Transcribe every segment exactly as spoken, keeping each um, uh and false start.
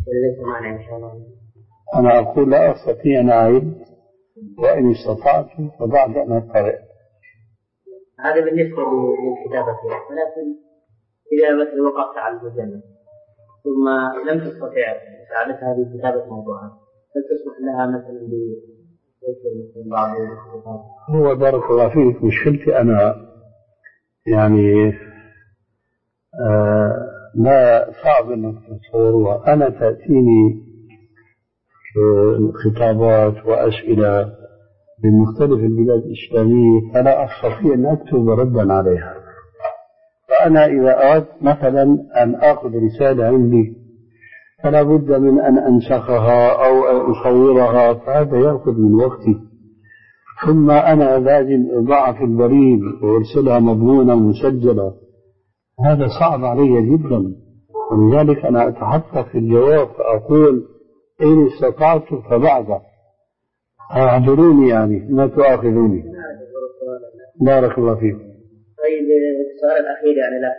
ليس معنى إن شاء الله. أنا أقول لا أستطيع أن أعيد، وإن استطعت فبعد أن أقرأ. هذا بالنسبة للكتابة، ولكن إذا مثل وقفت على المجلد ثم لم تستطع مساعدتها بكتابة موضوعات، هل تسمح لها مثلا ب بعض الكتاب؟ هو بارك الله فيك، مشكلتي أنا يعني آه لا صعب أنك تتصورها. أنا تأتيني خطابات وأسئلة من مختلف البلاد الإسلامية، فلا أستطيع أن أكتب ردا عليها. فأنا إذا أردت مثلا أن أخذ رسالة عندي فلا بد من أن أنسخها أو أصورها، فهذا يأخذ من وقتي، ثم أنا لازم أضعها في البريد وأرسلها مضمونة مسجلة. هذا صعب علي جدا، ولذلك أنا أتحقق في الجواب فأقول إن استطعت فبعد أعذروني، يعني ما تؤاخذوني. بارك الله فيك. طيب السؤال الأخير يعني لا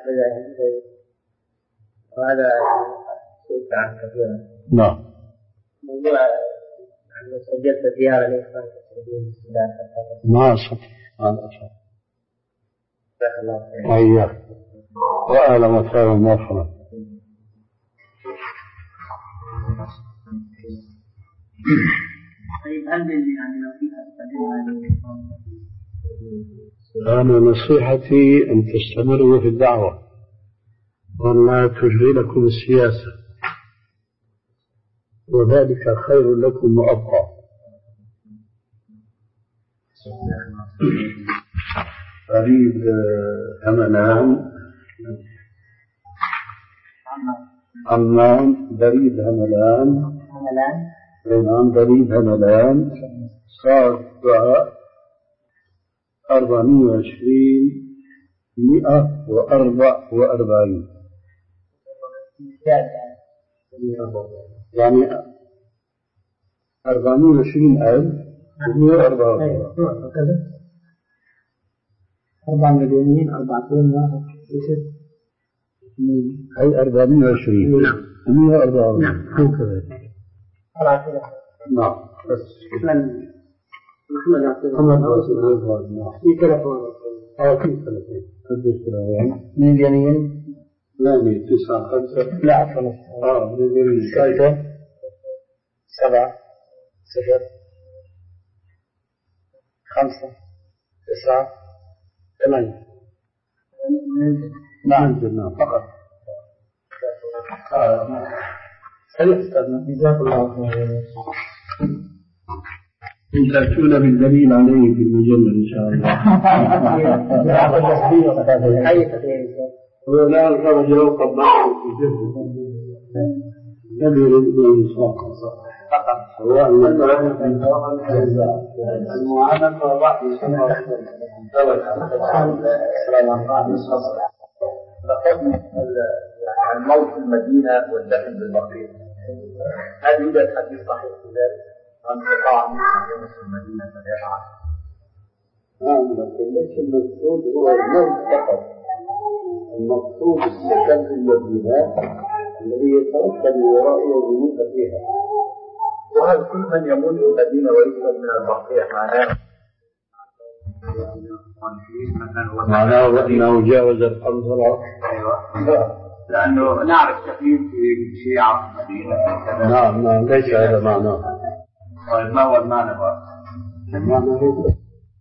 وهذا سئلت عنه كثيرا. نعم. موضوع يعني سجلت زيارة لإخوان المسلمين في السودان. ما أستطيع ما أستطيع. جزاك الله خير. وإياك وأهلا وسهلا ومرحبا. طيب هل يعني نصيحة أنا نصيحتي أن تستمروا في الدعوة ولا تشغلكم السياسة، وذلك خير لكم وأبقى. فريد هملان عمان بريد هملان هملان بريد هملان صار أربعمائة وعشرين مئة وأربع وأربعين، يعني أربعمائة وعشرين ألف مئة وأربعة وأربعين. أربعة مليونين أربعتين واحد أي أربعمائة وعشرين مئة وأربعة وأربعين هكذا. نعم بس محمد عبد الله في تلفون أو في تلفون الدكتور من جنين لا من تسعة خمسة لا عفوا آه من جنين ستة سبعة صفر خمسة تسعة ثمانية. نعم جنان فقط. سلام أستاذنا جزاك الله خير. تأتون بالدليل عليه في المجلة إن شاء الله. أي تقرير ولا الخرج لو قبعه في جهه لم يرد الإنصاف فقط سواء المعاملة والله يسمى فقدم الموت في المدينة والدفن بالبقيع، هل يوجد حديث صحيح في ذلك؟ أن استطاع أن يمس المدينة فليفعل. نعم لكن ليس المقصود هو الموت فقط، المقصود السكن في المدينة الذي يترتب وراءه ويموت فيها. وهل كل من يموت في المدينة ويدفن من البقيع معناه معناه أنه جاوز الحنظلة؟ أيوة لأنه نعرف كثير في الشيعة في المدينة. نعم نعم ليس هذا معناه. طيب ما هو المعنى بقى؟ المعنى هذا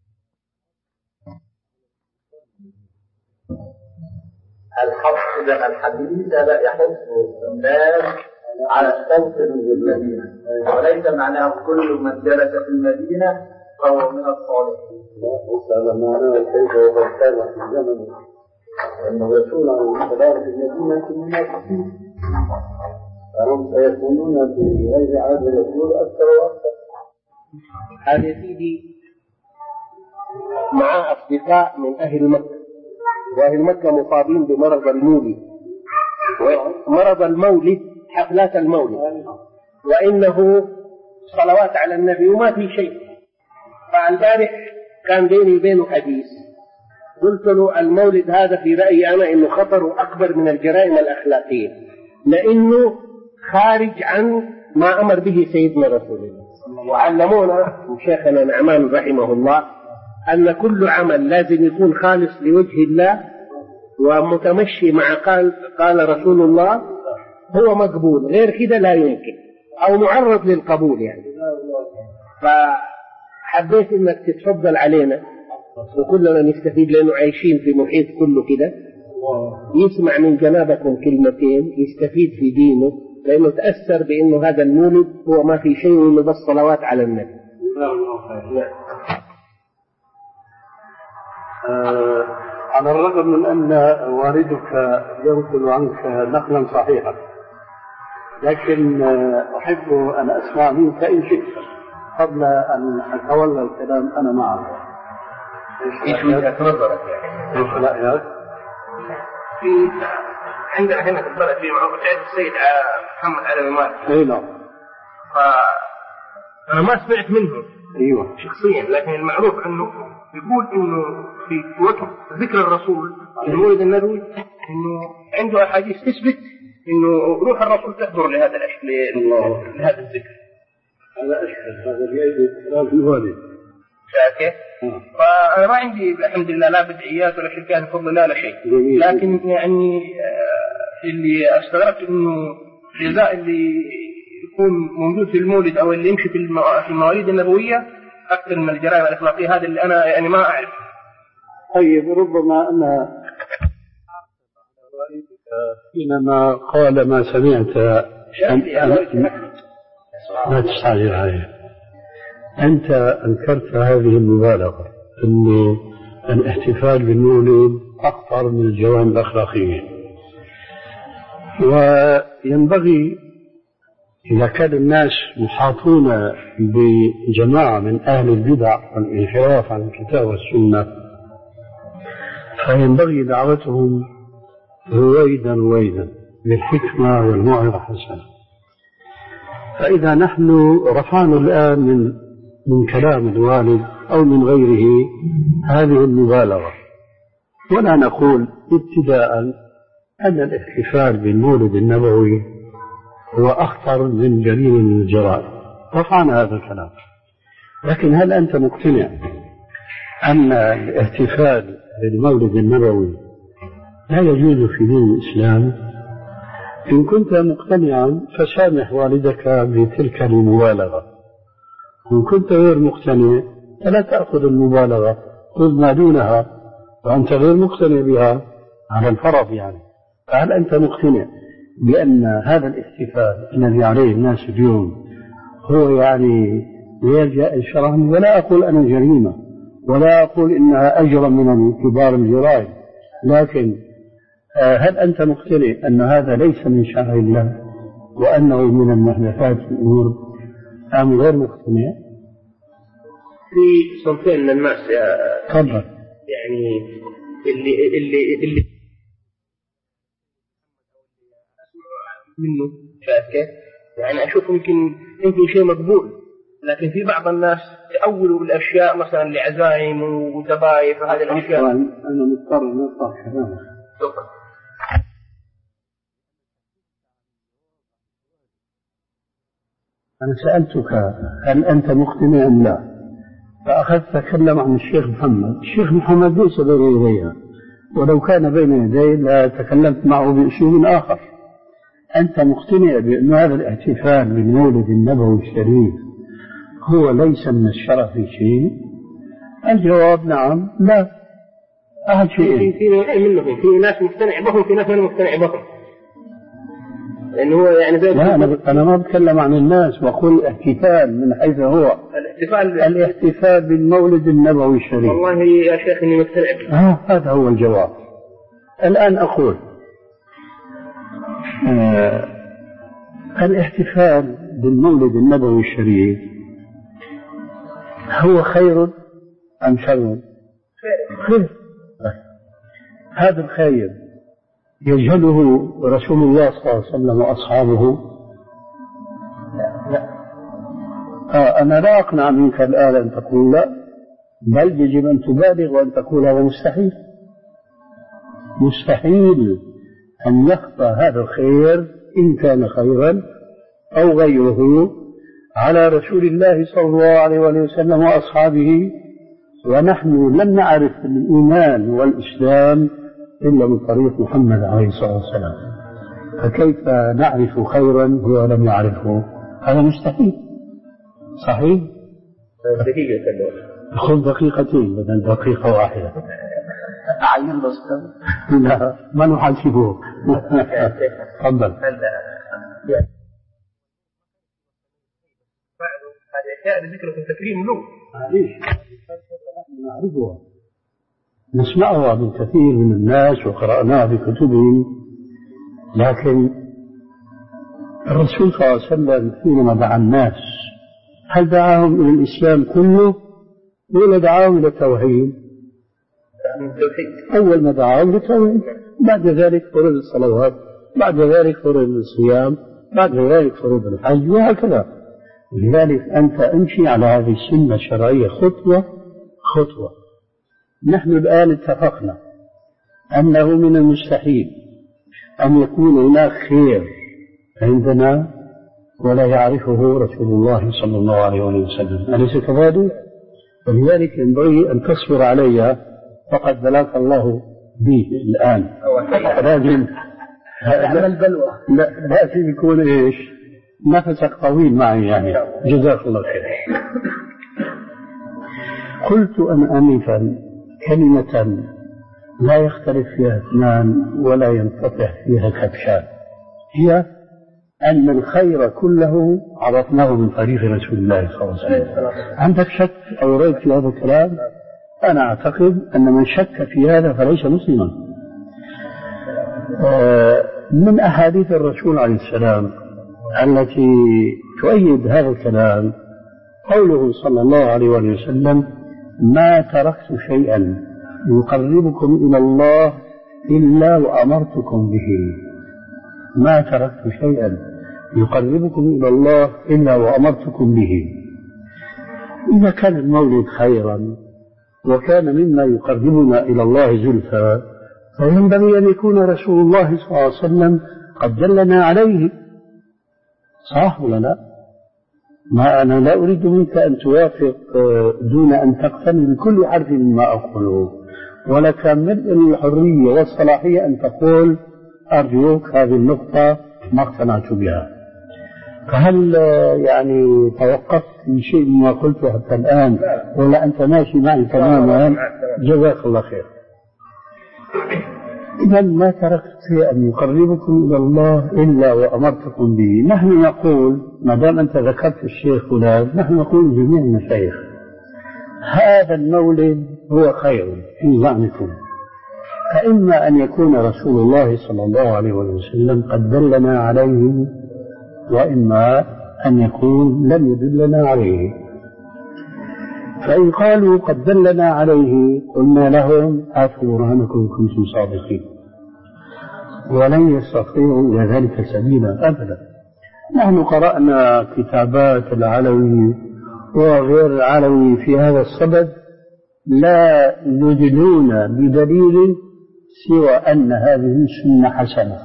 الحق إذا الحديث هذا يحث الناس على التوطن بالمدينة، وليس معناه كل من جلس في المدينة فهو من الصالحين. لا هذا معناه كيف وقد كان في الزمن أن الرسول عليه السلام في المدينة المنافقين فهم سيكونون في غير عهد الرسول أكثر وأكثر. هذا يا سيدي مع أصدقاء من أهل مكة، وأهل مكة مصابين بمرض المولد، ومرض المولد حفلات المولد، وإنه صلوات على النبي وما في شيء. فالبارح كان بيني وبينه حديث، قلت له المولد هذا في رأيي أنا إنه خطره أكبر من الجرائم الأخلاقية، لأنه خارج عن ما أمر به سيدنا رسول الله. وعلمونا شيخنا نعمان رحمه الله أن كل عمل لازم يكون خالص لوجه الله ومتمشي مع قال, قال رسول الله هو مقبول، غير كده لا يمكن أو معرض للقبول يعني. فحبيت أنك تتفضل علينا وكلنا نستفيد لأنه عايشين في محيط كله كده، يسمع من جنابكم كلمتين يستفيد في دينه، لأنه تأثر بأنه هذا المولد هو ما في شيء إلا بس صلوات على النبي. آه على الرغم من أن والدك ينقل عنك نقلا صحيحا، لكن أحب أن أسمع منك إن شئت قبل أن أتولى الكلام أنا معك. إيش وجهة نظرك يعني؟ إيش رأيك؟ في عندنا هنا في البلد في معروف السيد محمد علي المالك. أي نعم. فأنا ما سمعت منه أيوة شخصيا، لكن المعروف أنه يقول إنه في وقت ذكر الرسول المولد النبوي إنه عنده أحاديث تثبت إنه روح الرسول تحضر لهذا الأشياء لهذا الذكر. هذا أشهد هذا بيد كلام الوالد. شاكر. فأنا ما عندي الحمد لله لا بدعيات ولا شركات بفضل الله لا شيء، لكن يعني اللي استغربت إنه الجزاء اللي يكون موجود في المولد أو اللي يمشي في المواليد النبوية أكثر من الجرائم الأخلاقية. هذا اللي أنا يعني ما أعرف. طيب ربما أنا حينما قال ما سمعت لا تستعجل عليه، أنت أنكرت هذه المبالغة أن الاحتفال بالمولد أخطر من الجوانب الأخلاقية، وينبغي إذا كان الناس محاطون بجماعة من أهل البدع والانحراف عن الكتاب والسنة فينبغي دعوتهم رويدا رويدا بالحكمة والموعظة الحسنة. فإذا نحن رفعنا الآن من من كلام الوالد أو من غيره هذه المبالغة، ولا نقول ابتداء أن الاحتفال بالمولد النبوي هو أخطر من جريمة من الجرائم، رفعنا هذا الكلام، لكن هل أنت مقتنع أن الاحتفال بالمولد النبوي لا يجوز في دين الإسلام؟ إن كنت مقتنعا فسامح والدك بتلك المبالغة، إن كنت غير مقتنع فلا تأخذ المبالغة، خذ ما دونها وأنت غير مقتنع بها على الفرض يعني. فهل أنت مقتنع بأن هذا الاحتفال الذي عليه الناس اليوم هو يعني يلجأ الشرع؟ ولا أقول أنا جريمة ولا أقول إنها أجرم من كبار الجرائم، لكن هل أنت مقتنع أن هذا ليس من شرع الله وأنه من المحدثات في الأمور أم غير مقتنع؟ في صنفين من الناس يا تفضل. يعني اللي اللي اللي منه شاكه يعني أشوف يمكن يمكن شيء مقبول، لكن في بعض الناس يأولوا بالأشياء مثلا لعزائم وذبائح وهذه الأشياء. أنا مضطر نقطع كلامك. أنا سألتك هل أنت مقتنع أم لا؟ فأخذت تتكلم عن الشيخ محمد. الشيخ محمد ليس بين يديها، ولو كان بين يديه لتكلمت معه بأسلوب آخر. أنت مقتنع بأن هذا الاحتفال بالمولد النبوي الشريف هو ليس من الشرع في شيء؟ الجواب نعم لا. أحد شيئين، في منهم في ناس مقتنع بهم في ناس ما مقتنع بهم، لأنه هو يعني زي لا أنا أنا ما بتكلم عن الناس، وأقول الاحتفال من حيث هو الاحتفال الاحتفال بالمولد النبوي الشريف. والله يا شيخ إني مقتنع به. آه هذا هو الجواب. الآن أقول آه الاحتفال بالمولد النبوي الشريف هو خير أم شر؟ خير. هذا الخير يجهله رسول الله صلى الله عليه وسلم وأصحابه؟ لا, لا. آه أنا لا أقنع منك الآن أن تقول لا، بل يجب أن تبالغ وأن تقول هذا مستحيل. مستحيل أن يخطأ هذا الخير إن كان خيرا أو غيره على رسول الله صلى الله عليه وسلم وأصحابه، ونحن لم نعرف الإيمان والإسلام إلا من طريق محمد عليه الصلاة والسلام، فكيف نعرف خيرا هو لم يعرفه؟ هذا مستحيل. صحيح؟ دقيقة خذ دقيقتين بدل دقيقة واحدة. أعين بس لا ما نحاسبه. تفضل. هذه أشياء ذكر في التكريم له. معليش نحن نعرفها، نسمعها من كثير من الناس وقرأناها في كتبهم، لكن الرسول صلى الله عليه وسلم حينما دعا الناس هل دعاهم إلى الإسلام كله ولا دعاهم إلى التوحيد؟ أول ما دعاهم للتوحيد، بعد ذلك فرض الصلوات، بعد ذلك فرض الصيام، بعد ذلك فرض الحج، وهكذا. لذلك أنت امشي على هذه السنة الشرعية خطوة خطوة. نحن الآن اتفقنا أنه من المستحيل أن يكون هناك خير عندنا ولا يعرفه رسول الله صلى الله عليه وسلم، أليس كذلك؟ ولذلك ينبغي أن تصبر علي، فقد بلاك الله به الآن. لكن لا لازم يكون إيش؟ نفسك طويل معي يعني. جزاك الله خير. قلت أنا آنفا كلمة لا يختلف فيها اثنان ولا ينفتح فيها كبشان، هي أن الخير كله عرفناه من طريق رسول الله صلى الله عليه وسلم. عندك شك أو ريب في هذا الكلام؟ أنا أعتقد أن من شك في هذا فليس مسلما. من أحاديث الرسول عليه السلام التي تؤيد هذا الكلام قوله صلى الله عليه وسلم: ما تركت شيئا يقربكم إلى الله إلا وأمرتكم به. ما تركت شيئا يقربكم إلى الله إلا وأمرتكم به. إذا كان المولد خيرا وكان مما يقربنا إلى الله زلفى، فينبغي أن يكون رسول الله صلى الله عليه وسلم قد دلنا عليه. صح ولا لا؟ ما أنا لا أريد منك أن توافق دون أن تقتنع بكل حرف مما أقوله، ولك ملء الحرية والصلاحية أن تقول أرجوك هذه النقطة ما اقتنعت بها. فهل يعني توقفت في شيء مما قلته حتى الآن ولا أنت ماشي معي تماما؟ جزاك الله خير. إذا ما تركت شيئا يقربكم إلى الله إلا وأمرتكم به. نحن نقول ما دام أنت ذكرت الشيخ فلان، نحن نقول جميع المشايخ هذا المولد هو خير في زعمكم، فإما أن يكون رسول الله صلى الله عليه وسلم قد دلنا عليه، وإما أن يكون لم يدلنا عليه. فإن قالوا قد دلنا عليه قلنا لهم هاتوا برهانكم كنتم صادقين، ولن يستطيعوا إلى ذلك سبيلا أبدا. نحن قرأنا كتابات العلوي وغير العلوي في هذا الصدد لا يدلون بدليل سوى أن هذه السنة حسنة،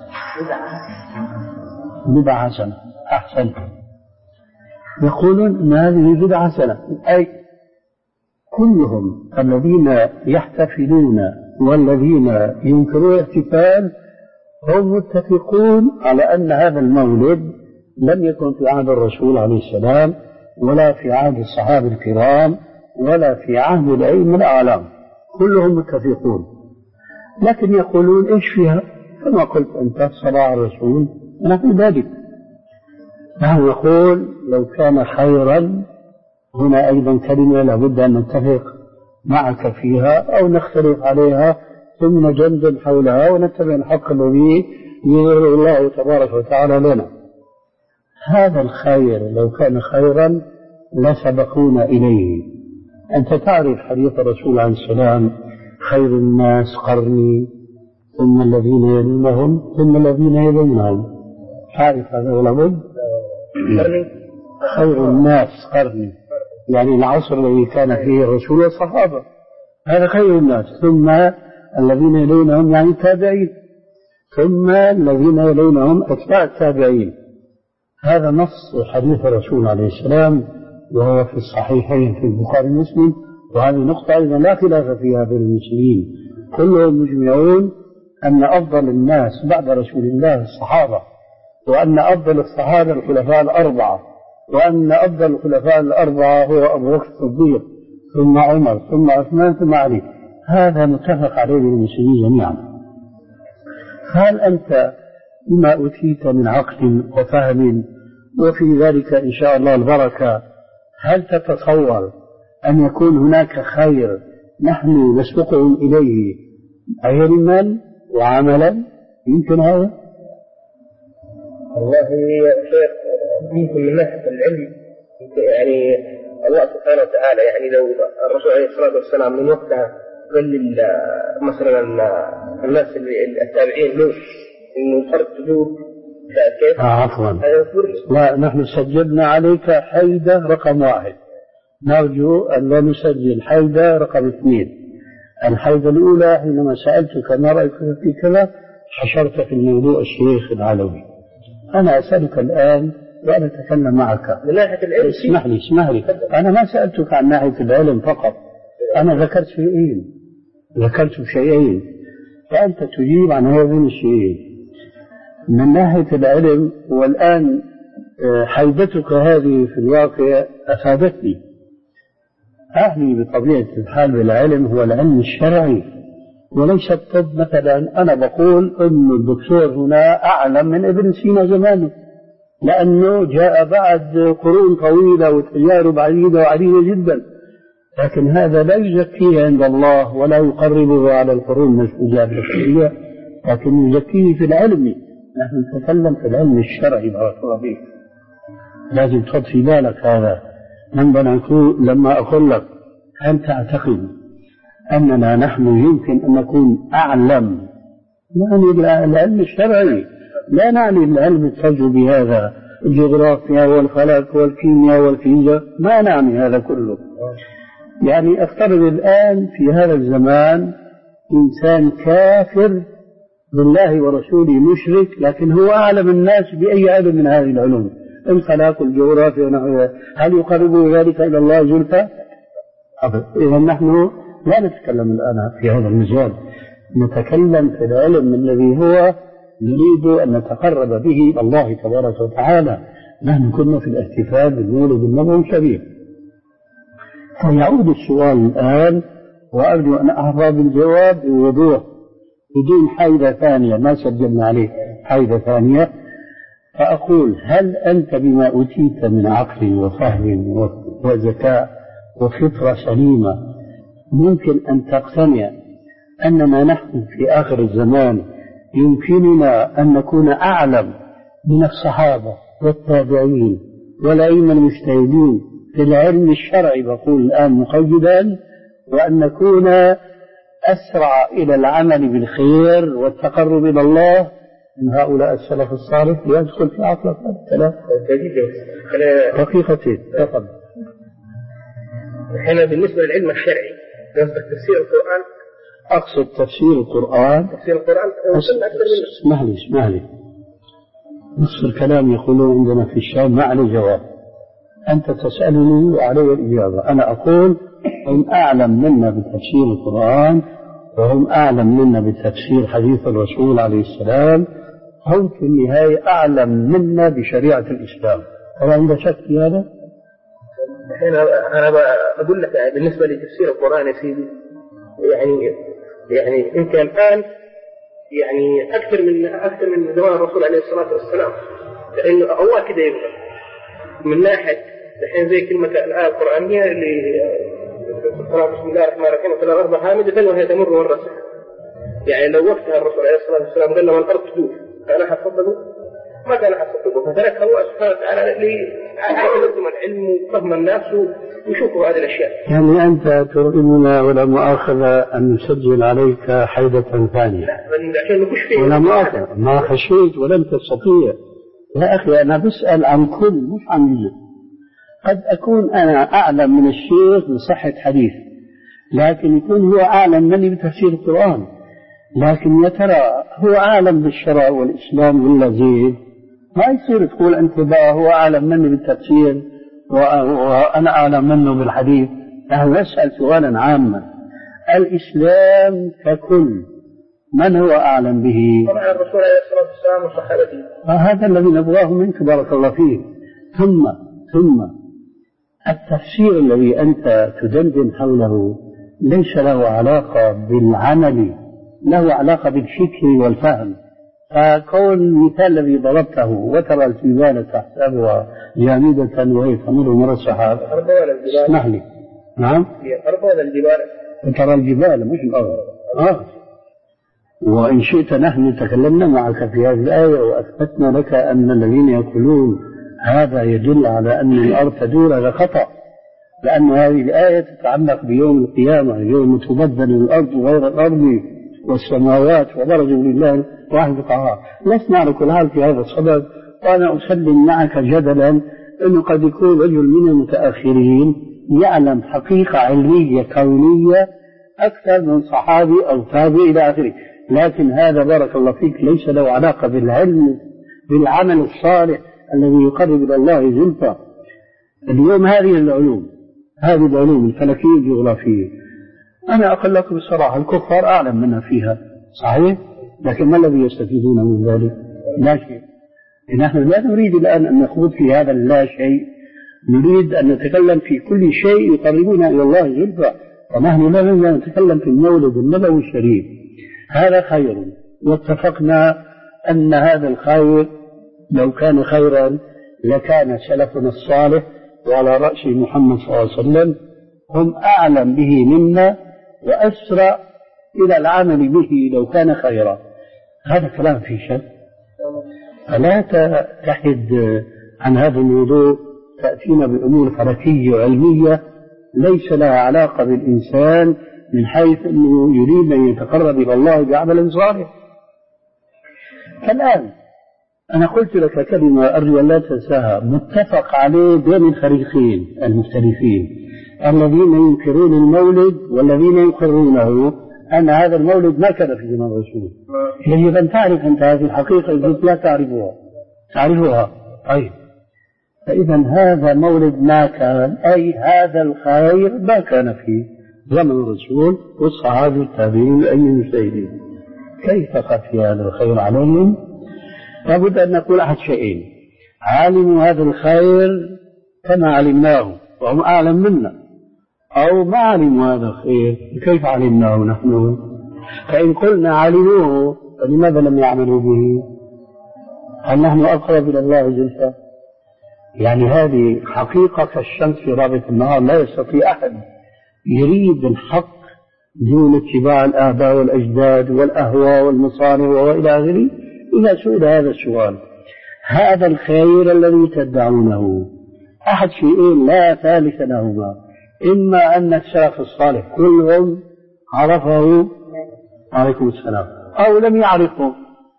بدعة حسنة. أحسن يقولون أن هذه بدعة حسنة، أي كلهم الذين يحتفلون والذين ينكرون الاحتفال هم متفقون على أن هذا المولد لم يكن في عهد الرسول عليه السلام ولا في عهد الصحابة الكرام ولا في عهد الأئمة الأعلام، كلهم متفقون. لكن يقولون إيش فيها؟ كما قلت أنت صلاة الرسول نحن ذلك. نحن نقول لو كان خيرا، هنا أيضا كلمة لابد أن نتفق معك فيها أو نختلف عليها ثم نجندل حولها ونتبع الحق الذي يظهر الله تبارك وتعالى لنا. هذا الخير لو كان خيرا لسبقونا إليه. أنت تعرف حديث الرسول عليه السلام: خير الناس قرني ثم الذين يلونهم ثم الذين يلونهم. تعرف هذا ولا بد؟ خير الناس قرني، يعني العصر الذي كان فيه الرسول والصحابة، هذا خير الناس، ثم الذين يلونهم يعني التابعين، ثم الذين يلونهم أتباع التابعين. هذا نص حديث الرسول عليه السلام وهو في الصحيحين في البخاري ومسلم، وهذه نقطة أيضا لا خلاف فيها بين المسلمين، كلهم مجمعون أن أفضل الناس بعد رسول الله الصحابة، وأن أفضل الصحابة الخلفاء الأربعة، وأن أفضل الخلفاء الأربعة هو أبو بكر الصديق ثم عمر ثم عثمان ثم علي. هذا متفق عليه المسلمين جميعا. هل أنت بما أوتيت من عقل وفهم وفي ذلك إن شاء الله البركة، هل تتصور أن يكون هناك خير نحن نسبقهم إليه علما وعملا؟ يمكن هذا؟ والله يا شيخ يمكن من ناحية العلم يعني الله سبحانه وتعالى يعني لو الرسول عليه الصلاة والسلام من وقتها قال مثلا الناس التابعين له إنه فرق تجوب كيف؟ آه عفوا، لا نحن سجلنا عليك حيدة رقم واحد، نرجو أن لا نسجل حيدة رقم اثنين. الحيدة الأولى حينما سألتك ما رأيك في كذا حشرت في الموضوع الشيخ العلوي. أنا أسألك الآن وأنا أتكلم معك من ناحية العلم. اسمح لي اسمح لي أنا ما سألتك عن ناحية العلم فقط، أنا ذكرت شيئين ذكرت شيئين فأنت تجيب عن هذين الشيئين. من ناحية العلم، والآن حيدتك هذه في الواقع أفادتني. أعني بطبيعة الحال بالعلم هو العلم الشرعي وليس الطب. مثلا أنا بقول أن الدكتور هنا أعلم من ابن سينا زمانه، لأنه جاء بعد قرون طويلة وتجارب عديدة وعديدة جدا، لكن هذا لا يزكيه عند الله ولا يقربه على القرون البشرية، لكن يزكيه في العلم. نحن نتكلم في العلم الشرعي بارك الله فيك، لازم تحط في بالك هذا. لما أقول لك هل تعتقد أننا نحن يمكن أن نكون أعلم، يعني العلم الشرعي لا نعني العلم التجربي هذا الجغرافيا والفلك والكيمياء والفيزياء، ما نعني هذا كله. يعني افترض الآن في هذا الزمان إنسان كافر بالله ورسوله مشرك، لكن هو أعلم الناس بأي علم من هذه العلوم، الفلك والجغرافيا ونحوها، هل يقرب ذلك إلى الله زلفى؟ إذا نحن لا نتكلم الآن في هذا المجال، نتكلم في العلم الذي هو نريد أن نتقرب به إلى الله تبارك وتعالى. نحن كنا في الاحتفال بالمولد النبوي الشريف، فيعود السؤال الآن وأرجو أن أحظى بالجواب بوضوح بدون حيدة ثانية، ما سجلنا عليه حيدة ثانية. فأقول هل أنت بما أوتيت من عقل وفهم وذكاء وفطرة سليمة ممكن أن تقتنع أننا نحن في آخر الزمان يمكننا أن نكون أعلم من الصحابة والتابعين والأئمة المجتهدين في العلم الشرعي، بقول الآن مقيدا، وأن نكون أسرع إلى العمل بالخير والتقرب إلى الله من هؤلاء السلف الصالح؟ يدخل في عقلك هذا الكلام؟ دقيقتين تفضل. هنا بالنسبة للعلم الشرعي قصدك تفسير القرآن؟ أقصد تفسير القرآن. تفسير القرآن اسمح لي اسمح لي نصف الكلام يقولون عندنا في الشام ما عليه جواب، أنت تسألني وعلي الإجابة. أنا أقول هم أعلم منا بتفسير القرآن وهم أعلم منا بتفسير حديث الرسول عليه السلام، هم في النهاية أعلم منا بشريعة الإسلام. هل عندك شك في هذا؟ أنا أنا بقول لك بالنسبة لتفسير القرآن يا سيدي، يعني يعني أنت الآن يعني أكثر من أكثر من زمان الرسول عليه الصلاة والسلام، لأنه الله كده يبغى من ناحية الحين زي كلمة الآية القرآنية اللي بسم الله الرحمن الرحيم وتلا الأرض حامدة وهي تمر مرة سحر. يعني لو وقتها الرسول عليه الصلاة والسلام قال لما الأرض تدور كان أحد صدقه؟ ما كان أحد صدقه، فذلك الله سبحانه وتعالى لعلم العلم وفهم الناس ويشوفوا هذه الأشياء. يعني أنت ترغمنا ولا مؤاخذة أن نسجل عليك حيدة ثانية؟ لا عشان نخش فيه ولا مؤاخذة، ما خشيت ولم تستطيع. يا أخي أنا بسأل عن كل مش عن جزء. قد أكون أنا أعلم من الشيخ بصحة حديث، لكن يكون هو أعلم مني بتفسير القرآن، لكن يا ترى هو أعلم بالشرع والإسلام ولا زيد؟ ما يصير تقول أنت بقى هو أعلم مني بالتفسير وأنا أعلم منه بالحديث. نحن نسأل سؤالا عاما، الإسلام ككل من هو أعلم به؟ طبعا الرسول عليه الصلاة والسلام وصحابته. هذا الذي نبغاه منك بارك الله فيك. ثم ثم التفسير الذي أنت تدندن حوله ليس له علاقة بالعمل، له علاقة بالفكر والفهم. فكون المثال الذي ضربته وترى الجبال تحسبها جامدة وهي تمر مر السحاب، اسمح لي. نعم، الأرض ولا الجبال؟ ترى الجبال مش الأرض. آه. وإن شئت نحن تكلمنا معك في هذه الآية وأثبتنا لك أن الذين يقولون هذا يدل على أن الأرض تدور هذا خطأ، لأن هذه الآية تتعلق بيوم القيامة، يوم تبدل الأرض غير الأرض والسماوات وبرزوا لله واحد القهار. لسنا على كل حال في هذا الصدد، وأنا أسلم معك جدلا أنه قد يكون رجل من المتأخرين يعلم حقيقة علمية كونية أكثر من صحابي أو تابع إلى آخره، لكن هذا بارك الله فيك ليس له علاقة بالعلم بالعمل الصالح الذي يقرب إلى الله زلفى. اليوم هذه العلوم، هذه العلوم الفلكية الجغرافية، أنا أقول لكم بصراحة الكفار أعلم منا فيها صحيح، لكن ما الذي يستفيدون من ذلك؟ لا شيء. نحن لا نريد الآن أن نخوض في هذا اللا شيء، نريد أن نتكلم في كل شيء يقربنا إلى الله زلفى. ونحن لا نريد أن نتكلم في المولد النبوي الشريف، هذا خير، واتفقنا أن هذا الخير لو كان خيرا لكان سلفنا الصالح وعلى رأس محمد صلى الله عليه وسلم هم أعلم به منا وأسرع إلى العمل به لو كان خيرا. هذا كلام في شك، فلا تحد عن هذا الموضوع تأتينا بأمور فلكية وعلمية ليس لها علاقة بالإنسان من حيث أنه يريد أن يتقرب إلى الله بعمل صالح. فالآن أنا قلت لك كلمة أرجو أن لا تنساها، متفق عليه بين الفريقين المختلفين، الذين ينكرون المولد والذين يقرونه أن هذا المولد ما كان في زمان الرسول. يجب أن تعرف أنت هذه الحقيقة إذا لا تعرفها تعرفها طيب. فإذا هذا مولد ما كان، أي هذا الخير ما كان في زمن الرسول والصحابة التابعين أي المجتهدين. كيف خفي هذا الخير عليهم؟ لابد أن نقول أحد شيئين: علموا هذا الخير كما علمناه وهم أعلم منا، أو ما علموا هذا الخير كيف علمناه نحن. فإن قلنا علموه فلماذا لم يعملوا به؟ هل نحن أقرب إلى الله زلفى؟ يعني هذه حقيقة كالشمس في رابط النهار، لا يستطيع أحد يريد الحق دون اتباع الآباء والأجداد والأهواء والمصالح وإلى آخره. إذا سئل هذا السؤال: هذا الخير الذي تدعونه أحد شيئين لا ثالث لهما، إما أن السلف الصالح كلهم عرفه عليكم السلام أو لم يعرفه.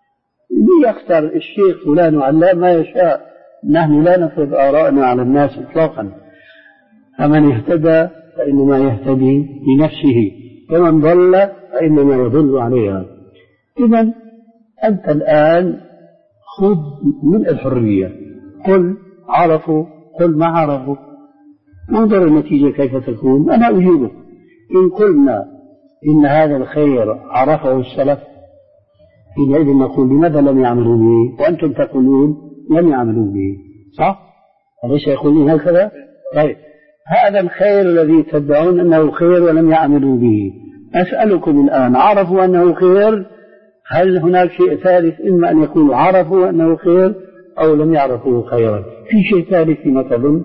ليختار الشيخ فلان وعلام ما يشاء، نحن لا نفرض آراءنا على الناس إطلاقا. فمن اهتدى فإنما يهتدي لنفسه، ومن ضل فإنما يضل عليها. إذن أنت الآن خذ من الحرية، قل عرفوا قل ما عرفوا، انظر النتيجة كيف تكون. أنا أجيبك. إن قلنا إن هذا الخير عرفه السلف حينئذ نقول لماذا لم يعملوا به وأنتم تقولون لم يعملوا به، صح؟ أليس يقولون هكذا؟ طيب، هذا الخير الذي تدعون أنه خير ولم يعملوا به، أسألكم الآن: عرفوا أنه خير؟ هل هناك شيء ثالث؟ إما أن يكونوا عرفوا أنه خير أو لم يعرفوا خيرا. في شيء ثالث فيما تظن؟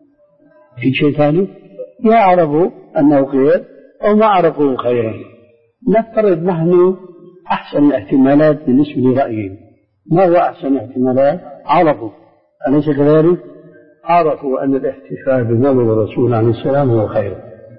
في شيء ثالث؟ يا عرفوا أنه خير أو ما عرفوا خيرا. نفترض نحن أحسن الاحتمالات بالنسبة لرأيهم. ما هو أحسن احتمالات؟ عرفوا، أليس كذلك؟ عرفوا أن الاحتفال بمولد الرسول عليه السلام هو خير.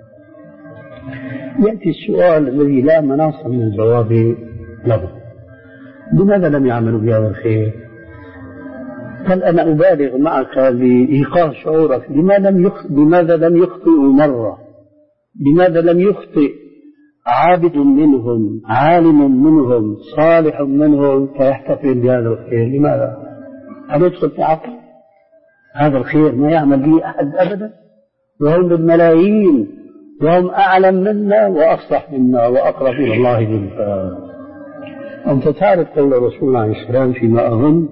يأتي السؤال الذي لا مناص من الجواب له: لماذا لم يعملوا بهذا الخير؟ هل أنا أبالغ معك لإيقاظ شعورك؟ لماذا لم يخطئ لماذا لم يخطئوا مرة؟ لماذا لم يخطئ عابد منهم، عالم منهم، صالح منهم، فيحتفل بهذا الخير؟ لماذا؟ هل يدخل في عقل؟ هذا الخير ما يعمل به أحد أبدا، وهم بالملايين، وهم أعلم منا وأصلح منا وأقرب إلى الله زلفى. أنت تعرف قول الرسول عليه السلام فيما أظن: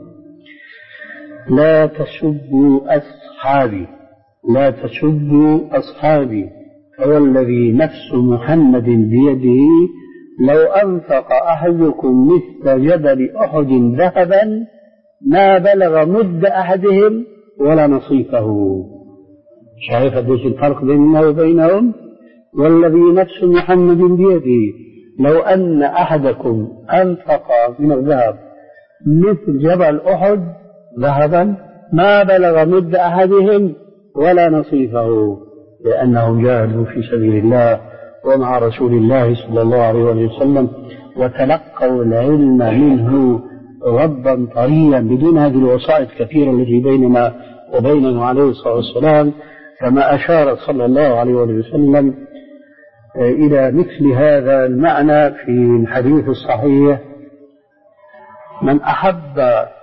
لا تسبوا أصحابي، لا تسبوا أصحابي، فوالذي نفس محمد بيده لو أنفق أحدكم مثل جبل أحد ذهبا ما بلغ مد أحدهم ولا نصيفه. شايف قديش الفرق بيننا وبينهم؟ والذي نفس محمد بيده لو أن أحدكم أنفق من الذهب مثل جبل أحد ذهبا ما بلغ مد أحدهم ولا نصيفه، لأنهم جاهدوا في سبيل الله ومع رسول الله صلى الله عليه وسلم وتلقوا العلم منه غضا طريا بدون هذه الوسائط الكثيرة التي بيننا وبينه عليه الصلاة والسلام، كما أشار صلى الله عليه وسلم إلى مثل هذا المعنى في الحديث الصحيح: من أحب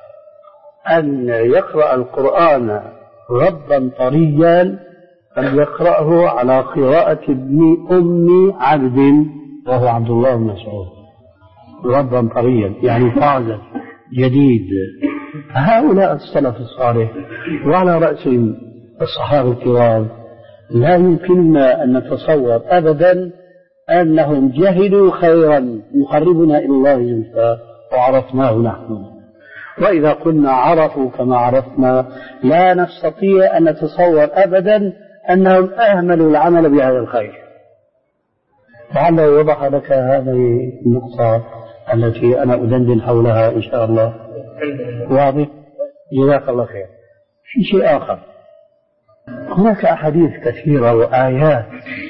أن يقرأ القرآن غضا طريا فليقرأه على قراءة ابن أم عبد وهو عبد الله بن مسعود، غضا طريا يعني طازج جديد. هؤلاء السلف الصالح وعلى رأسهم الصحابة الكرام لا يمكننا أن نتصور أبدا أنهم جهلوا خيرا يقربنا إلى الله زلفى وعرفناه نحن. وإذا قلنا عرفوا كما عرفنا لا نستطيع أن نتصور أبدا أنهم أهملوا العمل بهذا الخير. لعله وضح لك هذه النقطة التي أنا أدندن حولها إن شاء الله. واضح؟ جزاك الله خير. في شيء آخر، هناك أحاديث كثيرة وآيات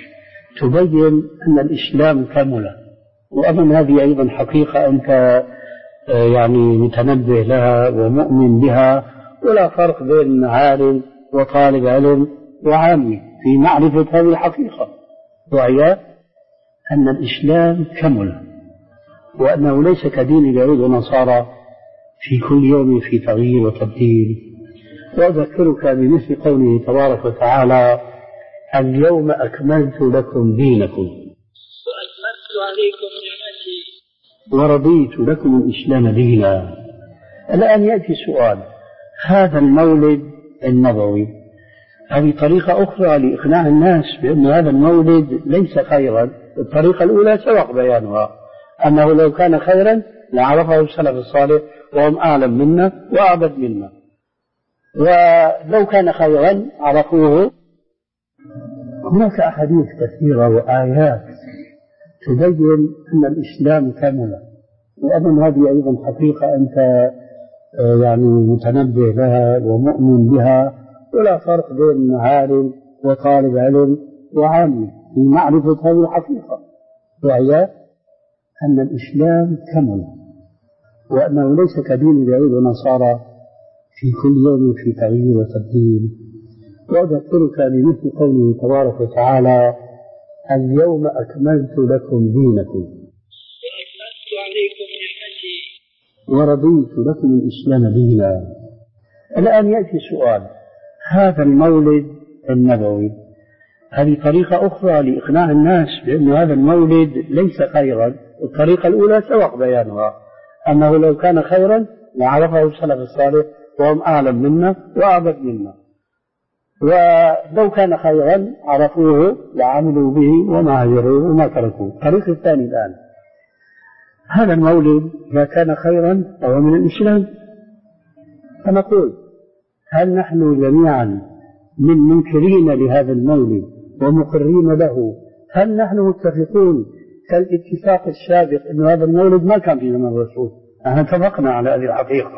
تبين أن الإسلام كمل، وأظن هذه أيضا حقيقة أنت يعني متنبه لها ومؤمن بها، ولا فرق بين عالم وطالب علم وعامي في معرفة هذه الحقيقة، وهي أن الإسلام كمل، وأنه ليس كدين اليهود والنصارى في كل يوم في تغيير وتبديل. وأذكرك بمثل قوله تبارك وتعالى: اليوم أكملت لكم دينكم وأتممت عليكم نعمتي ورضيت لكم الإسلام دينا. الآن يأتي سؤال: هذا المولد النبوي هذه طريقة أخرى لإقناع الناس بأن هذا المولد ليس خيرا. الطريقة الأولى سبق بيانها، أنه لو كان خيرا لعرفه السلف الصالح وهم أعلم منا وأعبد منا، ولو كان خيرا عرفوه. هناك أحاديث كثيرة وآيات تبين أن الإسلام كمل، وأظن هذه أيضا حقيقة أنت يعني متنبه لها ومؤمن بها، ولا فرق بين عالم وطالب علم وعامي في معرفة هذه الحقيقة، وهي أن الإسلام كمل، وأنه ليس كدين اليهود والنصارى في كل يوم في تغيير وتبديل. وأذكرك بمثل قوله تبارك وتعالى: اليوم أكملت لكم دينكم وأتممت عليكم نعمتي ورضيت لكم الإسلام دينا. الآن يأتي سؤال: هذا المولد النبوي هذه طريقة أخرى لإقناع الناس بأن هذا المولد ليس خيرا. الطريقة الأولى سبق بيانها، أنه لو كان خيرا لعرفه السلف الصالح وهم أعلم منا وأعبد منا، ولو كان خيرا عرفوه وعملوا به وما هجروه وما تركوه. الطريق الثاني الآن: هذا المولد إذا كان خيرا فهو من الإسلام، فنقول: هل نحن جميعا من منكرين لهذا المولد ومقرين له؟ هل نحن متفقون كالاتفاق السابق أن هذا المولد ما كان في زمن الرسول؟ نحن اتفقنا على هذه الحقيقة.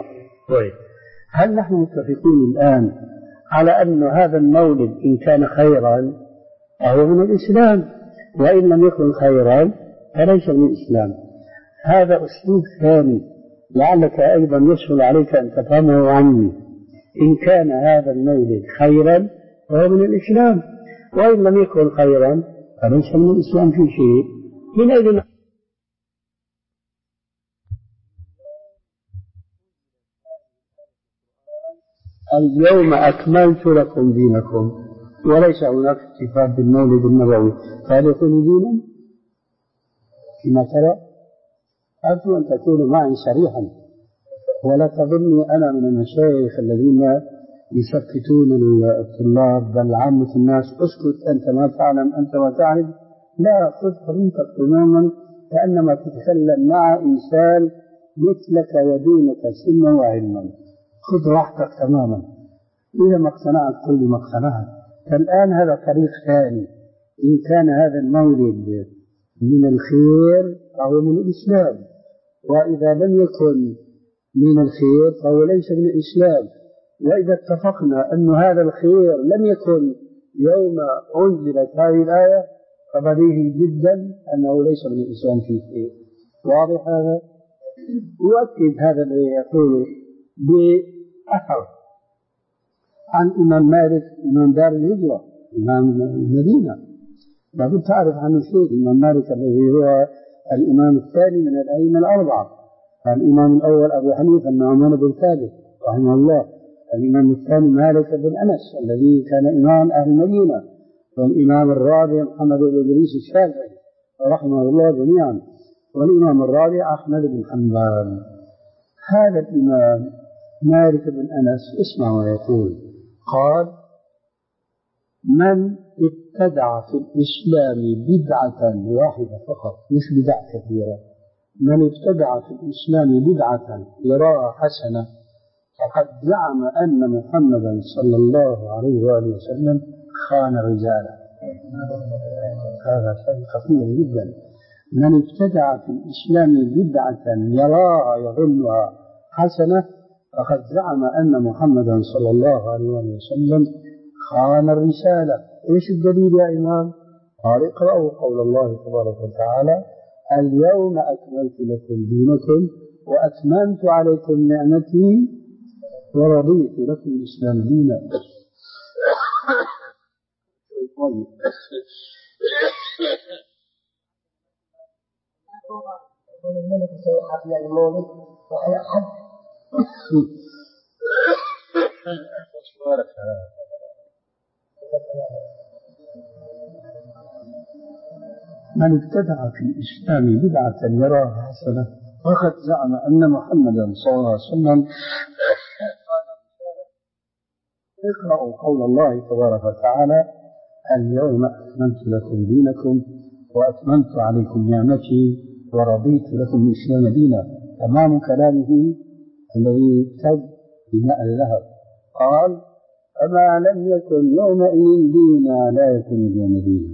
هل نحن متفقون الآن على أن هذا المولد إن كان خيرا فهو من الإسلام، وإن لم يكن خيرا فليس من الإسلام؟ هذا أسلوب ثاني لعلك أيضا يسهل عليك أن تفهمه عني. إن كان هذا المولد خيرا فهو من الإسلام، وإن لم يكن خيرا فليس من الإسلام في شيء. من أين اليوم أكملت لكم دينكم، وليس هناك احتفال بالمولد النبوي، فهل يكون دينا؟ فيما ترى أرجو أن تكون معي صريحا، ولا تظني أنا من المشايخ الذين يسكتون الطلاب بل عامة الناس. اسكت أنت ما تعلم، أنت ما تعرف. لا، خذ حريتك تماما كأنما تتكلم مع إنسان مثلك ودونك سنا وعلما. خذ راحتك تماما. إذا ما اقتنعت كل ما اقتنعت. فالآن هذا طريق ثاني. إن كان هذا المولد من الخير فهو من الإسلام، وإذا لم يكن من الخير فهو ليس من الإسلام. وإذا اتفقنا أن هذا الخير لم يكن يوم أنزلت هذه الآية فبديهي جدا أنه ليس من الإسلام فيه خير. واضح هذا؟ يؤكد هذا الذي يقول بأثر عن إمام مالك إمام دار الهجرة إمام المدينة. لابد تعرف عنه شيء. إمام مالك الذي هو الإمام الثاني من الأئمة الأربعة. الإمام الأول أبو حنيفة النعمان بن ثابت رحمه الله. الإمام الثاني مالك بن أنس الذي كان إمام أهل المدينة. والإمام الرابع محمد بن إدريس الشافعي رحمه الله جميعا. والإمام الرابع أحمد بن حنبل. هذا الإمام مالك بن أنس اسمع ما يقول. قال: من ابتدع في الإسلام بدعة واحدة فقط، مش بدعة كثيرة، من ابتدع في الإسلام بدعة يراها حسنة فقد زعم أن محمدا صلى الله عليه وآله وسلم خان رجاله. هذا شيء خطير جدا. من ابتدع في الإسلام بدعة يراها يظنها حسنة فقد زعم أن محمدا صلى الله عليه وآله وسلم خان الرسالة. إيش الدليل يا إمام؟ قال: اقرأوا قول الله تبارك وتعالى: اليوم أكملت لكم دينكم وأتممت عليكم نعمتي ورضيت لكم الإسلام دينا. طيب. الملك يسوي حفلة المولد وعلى حد من ابتدع في الإسلام بدعة يراها حسنة فقد زعم أن محمدا صلى الله عليه وسلم. اقرأوا قول الله تبارك وتعالى: اليوم أكملت لكم دينكم وأتممت عليكم نعمتي ورضيت لكم الإسلام دينا. تمام كلامه الذي ابتد بماء الذهب. قال: فما لم يكن يومئذ دينا لا يكون اليوم دينا.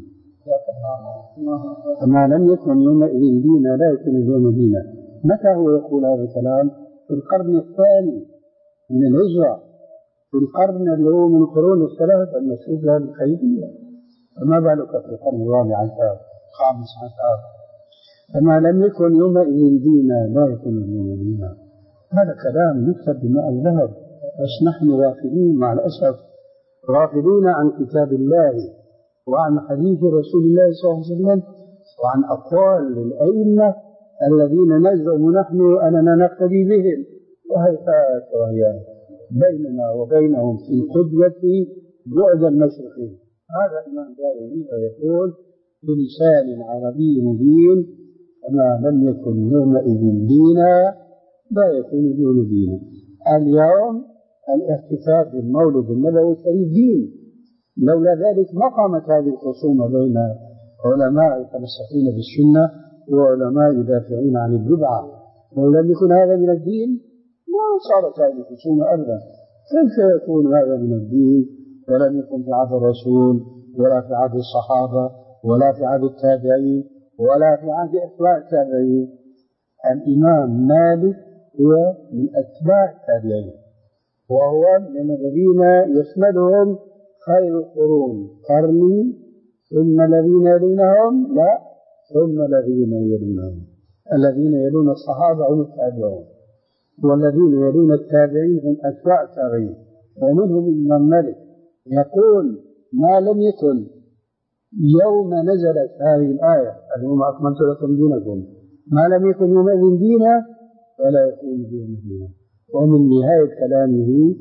فما لم يكن يومئذ دينا لا يكون اليوم دينا. متى هو يقول هذا الكلام؟ في القرن الثاني من الهجرة، في القرن اللي هو من القرون الثلاثة المشهود لها بالخيرية. فما بالك في القرن الرابع عشر الخامس عشر؟ فما لم يكن يومئذ دينا لا يكون اليوم دينا. هذا كلام يكتب بماء الذهب، بس نحن غافلين مع الأسف، غافلون عن كتاب الله وعن حديث رسول الله صلى الله عليه وسلم وعن أقوال الأئمة الذين نزعم نحن أننا نقتدي بهم، وهيهات وهيهات بيننا وبينهم في القدوة بعد المشرقين. هذا الإمام دارمي يقول بلسان عربي مبين: فما لم يكن يومئذ دينا لا يكون اليوم دينا. اليوم الاحتفال بالمولد النبوي الشريف دين، لولا ذلك ما قامت هذه الخصومة بين علماء يتمسكون بالسنة وعلماء يدافعون عن البدعة. لو لم يكن هذا من الدين ما صارت هذه الخصومة أبدا. كيف يكون هذا من الدين ولم يكن في عهد الرسول ولا في عهد الصحابة ولا في عهد التابعين ولا في عهد أتباع التابعين؟ الإمام مالك هو من أتباع التابعين، وهو من الذين يشملهم خير القرون قرني ثم الذين يلونهم، لا ثم الذين يلونهم. الذين يلون الصحابة هم التابعون، والذين يلون التابعين هم أتباع التابعين. ومنهم الإمام مالك يقول: ما لم يكن يوم نزلت هذه الآية اليوم أكملت لكم دينكم ما لم يكن يومئذ دينا فلا يكون اليوم دينا. ومن نهاية كلامه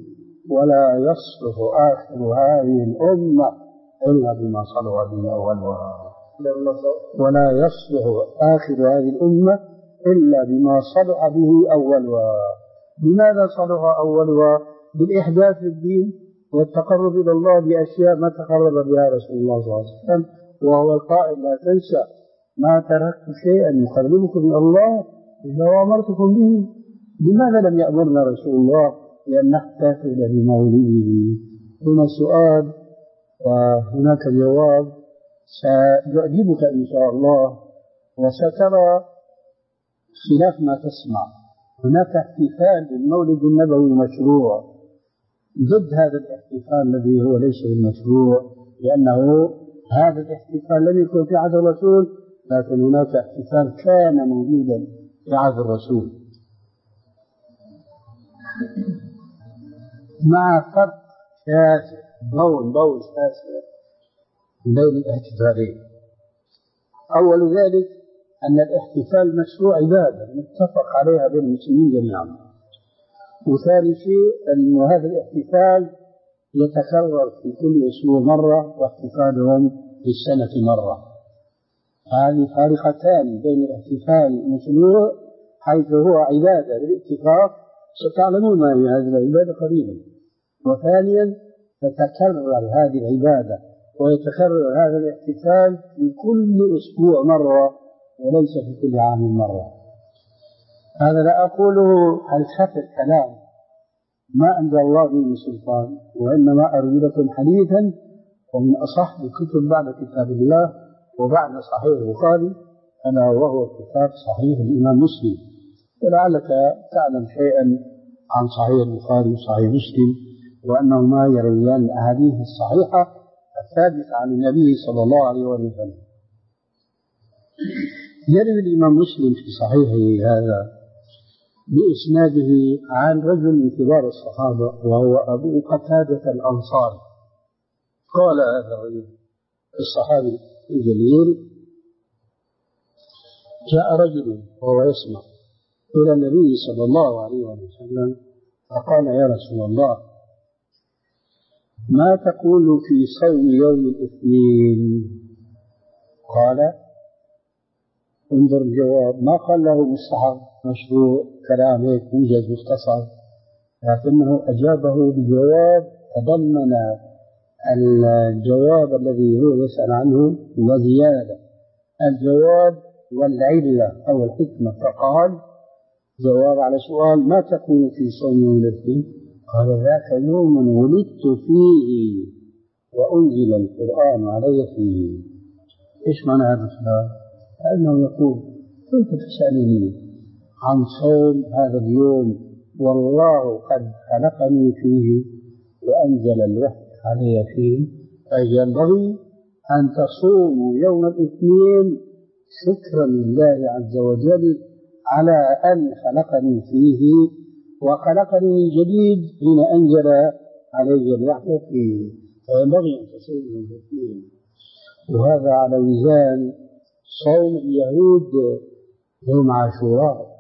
ولا يصلح آخر هذه الأمة إلا بما صلح به أولها. ولا يصلح آخر هذه الأمة إلا بما صلح به أولها. لماذا صلح أولها؟ بالإحداث في الدين والتقرب إلى الله بأشياء ما تقرب بها رسول الله صلى الله عليه وسلم، وهو القائل لا تنسى ما تركت شيئا يقربكم إلى الله إلا وأمرتكم به. لماذا لم يأمرنا رسول الله لأن نحتفل بمولده؟ هنا سؤال وهناك جواب سيعجبك إن شاء الله، وسترى خلاف ما تسمع. هناك احتفال بالمولد النبوي مشروع ضد هذا الاحتفال الذي هو ليس بالمشروع، لأنه هذا الاحتفال لم يكن في عهد الرسول، لكن هناك احتفال كان موجودا في عهد الرسول، مع فرق شاسع ضوء ضوء شاسع بين الاحتفالين. أول ذلك أن الاحتفال مشروع عبادة متفق عليها بين المسلمين جميعا، وثاني شيء أن هذا الاحتفال يتكرر في كل أسبوع مرة، واحتفالهم في السنة مرة. هذه فارقتان بين الاحتفال المشروع حيث هو عبادة بالاتفاق، ستعلمون ما هي هذه العبادة قريبا، وثانيا تتكرر هذه العبادة ويتكرر هذا الاحتفال في كل أسبوع مرة وليس في كل عام مرة. هذا لا أقوله فلسفة كلام ما أنزل الله به سلطان، وإنما أروي لكم حديثا ومن أصح الكتب بعد كتاب الله وبعد صحيح البخاري أنا وهو كتاب صحيح الإمام مسلم. ولعلك تعلم شيئا عن صحيح البخاري وصحيح مسلم، وأنهما يرويان الأحاديث الصحيحة الثابتة عن النبي صلى الله عليه وسلم. يروي الإمام مسلم في صحيحه هذا بإسناده عن رجل من كبار الصحابة وهو أبو قتادة الأنصاري. قال هذا الرجل الصحابي الجليل: جاء رجل وهو يسمع إلى النبي صلى الله عليه وسلم فقال: يا رسول الله، ما تقول في صوم يوم الاثنين؟ قال: انظر الجواب، ما قال له مستحب مشروع كلام هيك موجز مختصر، لكنه أجابه بجواب تضمن الجواب الذي هو يسأل عنه وزيادة، الجواب والعلة أو الحكمة. فقال جواب على سؤال: ما تقول في صوم يوم الاثنين؟ قال: ذاك يوم ولدت فيه وأنزل القرآن علي فيه. إيش معنى هذا الكلام؟ لأنه يقول: كيف تسألني عن صوم هذا اليوم والله قد خلقني فيه وأنزل الوحي علي فيه، فينبغي أن تصوموا يوم الاثنين شكرا لله عز وجل على أن خلقني فيه وخلقني من جديد حين أنزل علي الوحي فيه، فينبغي أن تصوموا يوم الاثنين. وهذا على وزان صوم اليهود يوم عاشوراء.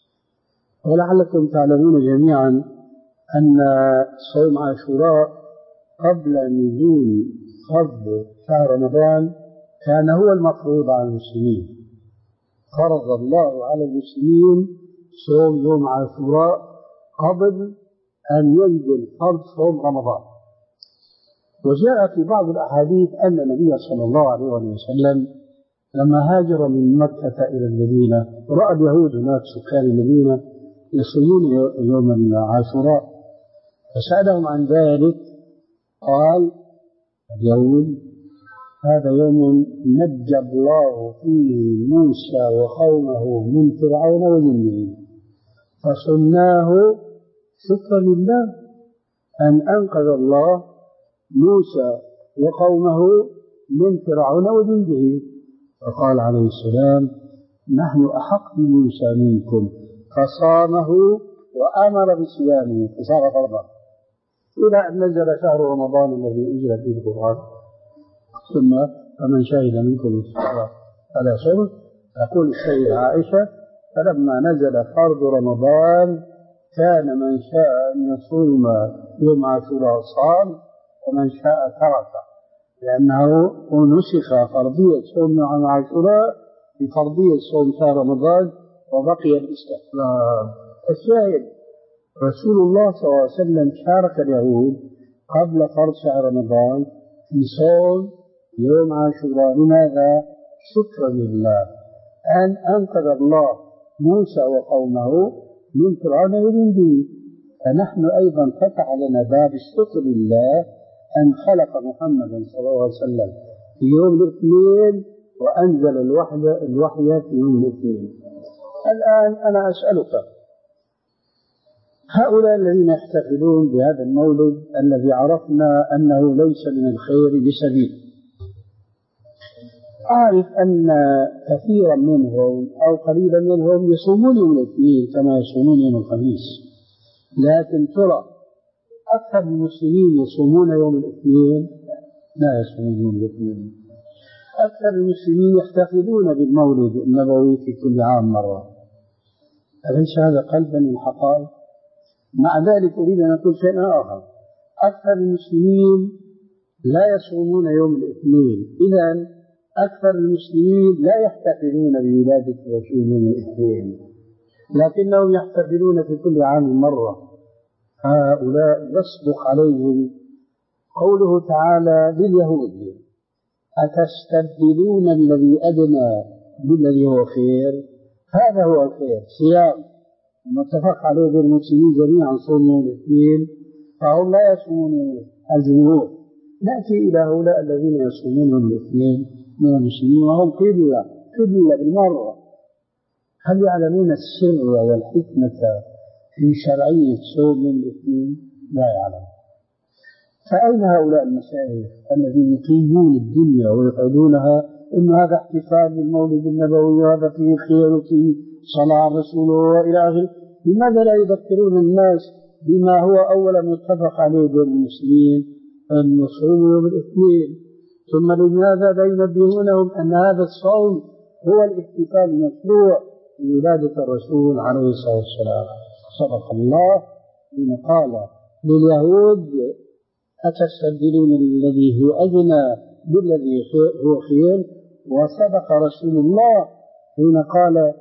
ولعلكم تعلمون جميعا أن صوم عاشوراء قبل نزول فرض شهر رمضان كان هو المفروض على المسلمين. فرض الله على المسلمين صوم يوم عاشوراء قبل أن ينزل فرض صوم رمضان. وجاء في بعض الأحاديث أن النبي صلى الله عليه وسلم لما هاجر من مكة إلى المدينة رأى اليهود هناك سكان المدينة يصومون يوم عاشوراء، فسألهم عن ذلك. قال: اليوم هذا يوم نجى الله فيه موسى وقومه من فرعون وجنه، فصمناه شكرا لله أن أنقذ الله موسى وقومه من فرعون وجنده. فقال عليه السلام: نحن أحق بموسى منكم، فصامه وأمر بصيامه فصار فرضا، إلى أن نزل شهر رمضان الذي أنزل فيه القرآن. ثم فمن شهد منكم الشهر فلا صوم. تقول السيدة عائشة: فلما نزل فرض رمضان كان من شاء أن يصوم يوم عاشوراء صام ومن شاء ترك، لأنه نسخ فرضية صوم يوم عاشوراء بفرضية صوم شهر رمضان وبقي الاستحباب. الشاهد رسول الله صلى الله عليه وسلم شارك اليهود قبل فرض شهر رمضان في صوم يوم عاشوراء. لماذا؟ شكرا لله أن أنقذ الله موسى وقومه من فرعون وجنده، فنحن أيضا فتح لنا باب الشكر لله أن خلق محمدا صلى الله عليه وسلم في يوم الاثنين وأنزل الوحي الوحي في يوم الاثنين. الآن أنا أسألك، هؤلاء الذين يحتفلون بهذا المولد الذي عرفنا أنه ليس من الخير بسبيل، أعرف أن كثيرا منهم أو قليلا منهم يصومون يوم الاثنين كما يصومون يوم الخميس، لكن ترى أكثر المسلمين يصومون يوم الاثنين؟ لا يصومون يوم الاثنين. أكثر المسلمين يحتفلون بالمولد النبوي في كل عام مرة. أليس هذا قلبا للحقائق؟ مع ذلك أريد أن أقول شيئا آخر، أكثر المسلمين لا يصومون يوم الاثنين، إذن أكثر المسلمين لا يحتفلون بولادة الرسول يوم الاثنين، لكنهم يحتفلون في كل عام مرة. هؤلاء يصدق عليهم قوله تعالى لليهود: أتستبدلون الذي أدنى بالذي هو خير؟ هذا هو الخير، صيام متفق عليه بالمسلمين جميعا صوم يوم الاثنين، فهم لا يصومون الجمهور. نأتي إلى هؤلاء الذين يصومون يوم الاثنين من المسلمين وهم قلة قلة بالمرة. هل يعلمون السر والحكمة في شرعية صوم يوم الاثنين؟ لا يعلم. فأين هؤلاء المشايخ الذين يقيمون الدنيا ويقعدونها إن هذا احتفال بالمولد النبوي وهذا فيه خير وفيه صلاة رسوله وإلى آخره؟ لماذا لا يذكرون الناس بما هو أولا متفق عليه بين المسلمين أن يصوموا يوم الاثنين؟ ثم لماذا لا ينبهونهم أن هذا الصوم هو الاحتفال المشروع بولادة الرسول عليه الصلاة والسلام؟ صدق الله حين قال لليهود: أتستبدلون الذي هو أدنى بالذي هو خير؟ وصدق رسول الله حين قال: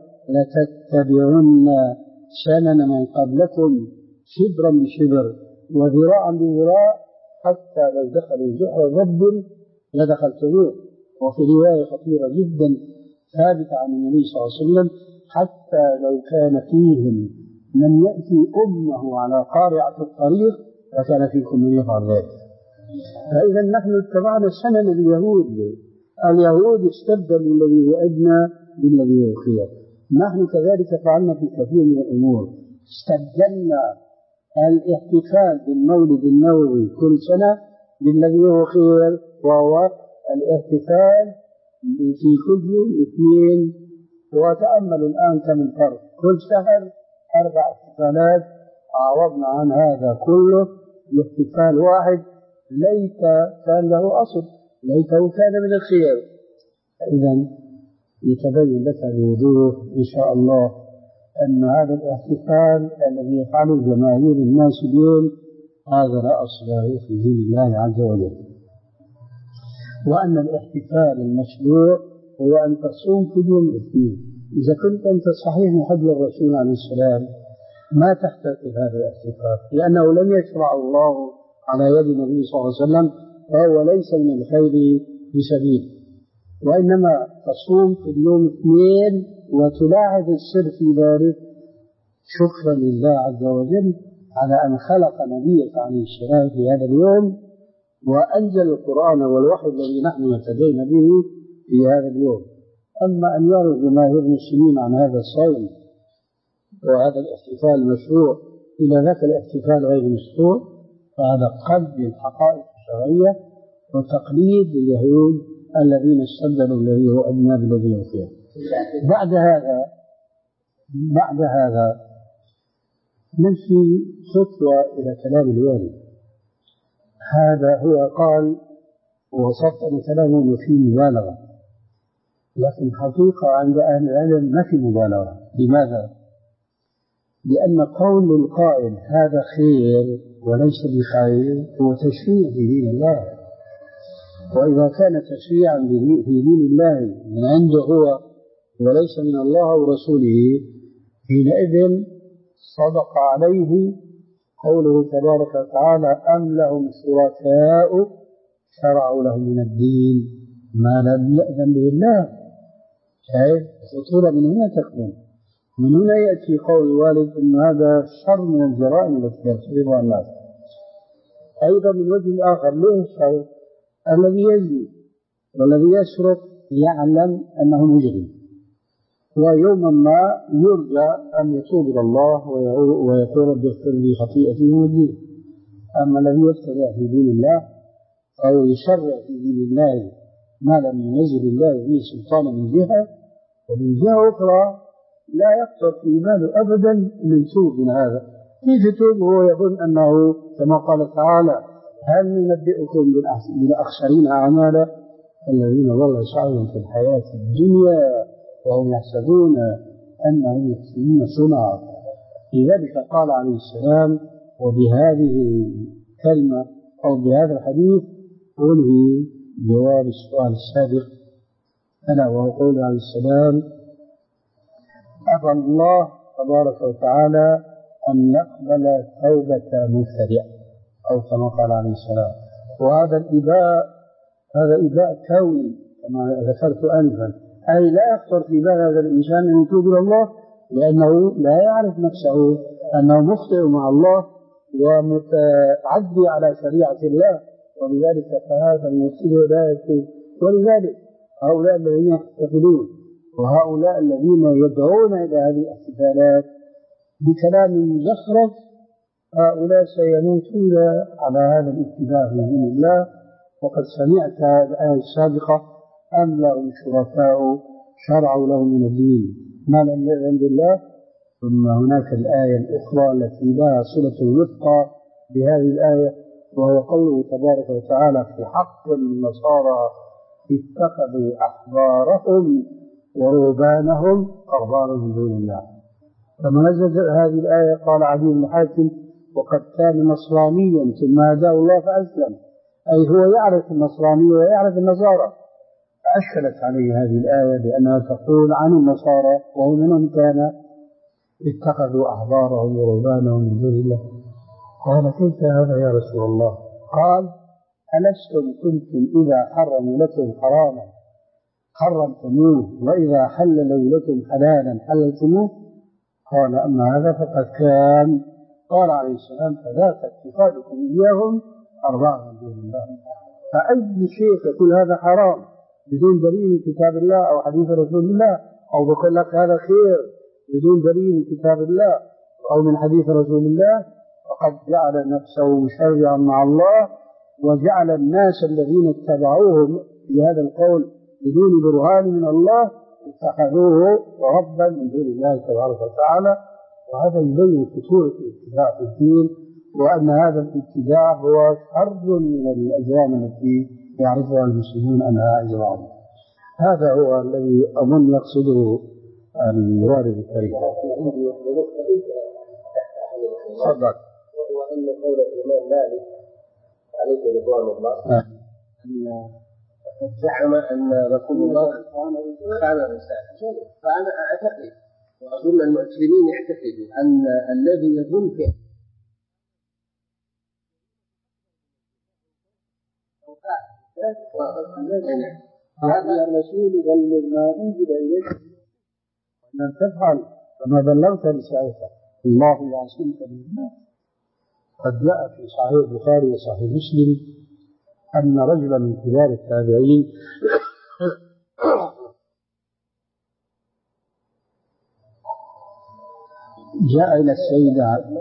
لتتبعن سنن من قبلكم شبرا بشبر وذراعا بذراع حتى لو دخلوا جحر ضب لدخلتموه. وفي رواية خطيرة جدا ثابتة عن النبي صلى الله عليه وسلم: حتى لو كان فيهم من يأتي أمه على قارعة الطريق فكان فيكم من يفعل ذلك. فإذا نحن اتبعنا سنن اليهود، اليهود استبدلوا الذي هو أدنى بالذي هو خير. نحن كذلك فعلنا في كثير من الأمور، استبدلنا الاحتفال بالمولد النبوي كل سنة بالذي هو خير، وهو الاحتفال في كل يوم اثنين. وتأمل الآن كم الفرق، كل شهر أربع احتفالات، عوضنا عن هذا كله باحتفال واحد ليت كان له أصل، ليته كان من الخير. إذن يتبين لك بوضوح إن شاء الله أن هذا الاحتفال الذي يفعله جماهير الناس اليوم هذا لا أصل له في دين الله عز وجل، وأن الاحتفال المشروع هو أن تصوم في يوم الاثنين. إذا كنت أنت صحيح محب الرسول عليه السلام ما تحتفل هذا الاحتفال، لأنه لم يشرع الله على يد النبي صلى الله عليه وسلم، فهو ليس من الخير بسبيل، وإنما تصوم في اليوم اثنين وتلاحظ السر في ذلك شكرا لله عز وجل على أن خلق نبيك عليه السلام في هذا اليوم وأنزل القرآن والوحي الذي نحن اهتدينا به في هذا اليوم. أما أن يرى جماهير المسلمين عن هذا الصوم وهذا الاحتفال المشروع إلى ذاك الاحتفال غير مشروع، فهذا قلب الحقائق الشرعية وتقليد اليهود الذين استبدلوا الذي هو أدنى بالذي هو خير. بعد هذا بعد هذا نمشي خطوة إلى كلام الوالد. هذا هو قال وصفت أن كلامه فيه مبالغة، لكن حقيقة عند أهل العلم ما في مبالغة. لماذا؟ لأن قول القائل هذا خير وليس بخير هو تشريع في دين الله، وإذا كان تشريعا في دين الله من عنده هو وليس من الله ورسوله حينئذ صدق عليه قوله تبارك وتعالى أم لهم شركاء شرعوا لهم من الدين ما لم يأذن به الله. شايف الخطورة من هنا تكمن. من هنا يأتي قول الوالد أن هذا شر من الجرائم التي يرتكبها الناس. أيضا من وجه آخر له الشر الذي يزني والذي يسرق يعلم أنه مجرم، ويوما ما يرجى أن يتوب إلى الله ويقول رب اغفر لي خطيئتي ويهديه. أما الذي يبتدع في دين الله أو يشرع في دين الله ما لم ينزل الله به سلطانا من جهة، ومن جهة أخرى لا يقصد في إيمانه أبدا من يتوب من هذا. كيف يتوب وهو يظن أنه كما قال تعالى هل ننبئكم بالأخسرين أعمالا الذين ضل سعيهم في الحياة الدنيا وهم يحسبون أنهم يحسنون صنعا. لذلك قال عليه السلام وبهذه الكلمة أو بهذا الحديث أنهي جواب السؤال السابق، ألا وهو قول عليه السلام أبى الله تبارك وتعالى أن يقبل توبة مبتدع أو كما قال عليه السلام. وهذا الإباء هذا إباء كوني كما ذكرت آنفا، أي لا يخطر في بال هذا الإنسان أن يتوب إلى الله لأنه لا يعرف نفسه أنه مخطئ مع الله ومتعدي على شريعة الله، ولذلك فهذا المبتدع لا يتوب. ولذلك هؤلاء الذين يحتفلون وهؤلاء الذين يدعون إلى هذه الاحتفالات بكلام مزخرف هؤلاء سيموتون على هذا الاتباع في دين الله. وقد سمعت الآية السابقة أم لهم شركاء شرعوا لهم من الدين ما لم يأذن بالله. ثم هناك الآية الأخرى التي لها صلة وثقى بهذه الآية وهو قوله تبارك وتعالى في حق النصارى اتخذوا أحبارهم ورهبانهم أربابا من دون الله. لما نزلت هذه الآية قال عدي بن حاتم وقد كان نصرانيا ثم هداه الله فأسلم، أي هو يعرف النصرانية ويعرف النصارى. فأشكلت عليه هذه الآية لأنها تقول عن النصارى وهم منهم كان اتخذوا أحبارهم ورهبانهم من دون الله. قال كيف هذا يا رسول الله؟ قال ألستم كنتم إذا حرموا لكم حراما حرمتموه وإذا حللوا لكم حلالا حللتموه؟ قال أما هذا فقد كان. قال عليه السلام فذاك اتخاذكم إياهم أربابا من دون الله. فأي شيء يقول هذا حرام بدون دليل من كتاب الله أو حديث رسول الله، أو بقول لك هذا خير بدون دليل من كتاب الله أو من حديث رسول الله، فقد جعل نفسه مشرعا مع الله وجعل الناس الذين اتبعوه في هذا القول بدون برهان من الله اتخذوه ربا من دون الله تبارك وتعالى. وهذا يبين خطورة الاتباع في الدين وأن هذا الاتباع هو شر من الأجرام التي يعرفها المسلمون أنها أجرام. هذا هو الذي أظن يقصده الوارد الكريم. تفضل. وأن قول الإمام مالك عليه رضوان الله أن زعم أن رسول الله خان الرسالة. فأنا أعتقد وأظن المسلمين يعتقدوا أن الذي يظن فيه هذا الرسول بلغ ما أنزل إليك لم تفعل فما بلغت رسالته الله يعصمك من الناس. قد جاء في صحيح البخاري وصحيح مسلم أن رجلا من كبار التابعين جاء إلى السيدة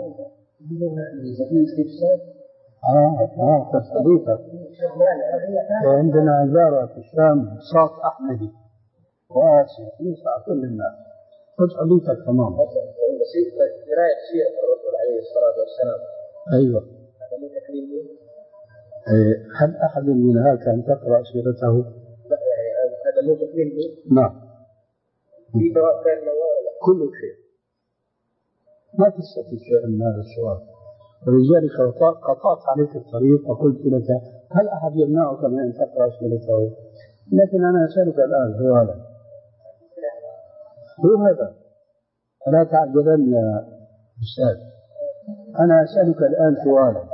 آه آه تصديقك وعندنا عبارة في الشام صوت أحمدي واسع يسعى كل الناس تصديقك تمام. قراءة سيرة الرسول عليه الصلاة والسلام. أيوة. هل أحد من هذا كان تقرأ سيرته؟ لا يعني هذا مو تقليد. نعم. في كان كل شيء ما تستفيد شيئا من هذا السؤال، ولذلك قطعت عليك الطريق وقلت لك هل أحد يمنعك من أن تقرأ أسئلته؟ لكن أنا أسألك الآن سؤالا، هو هذا، فلا تعجبن يا أستاذ، أنا أسألك الآن سؤالا،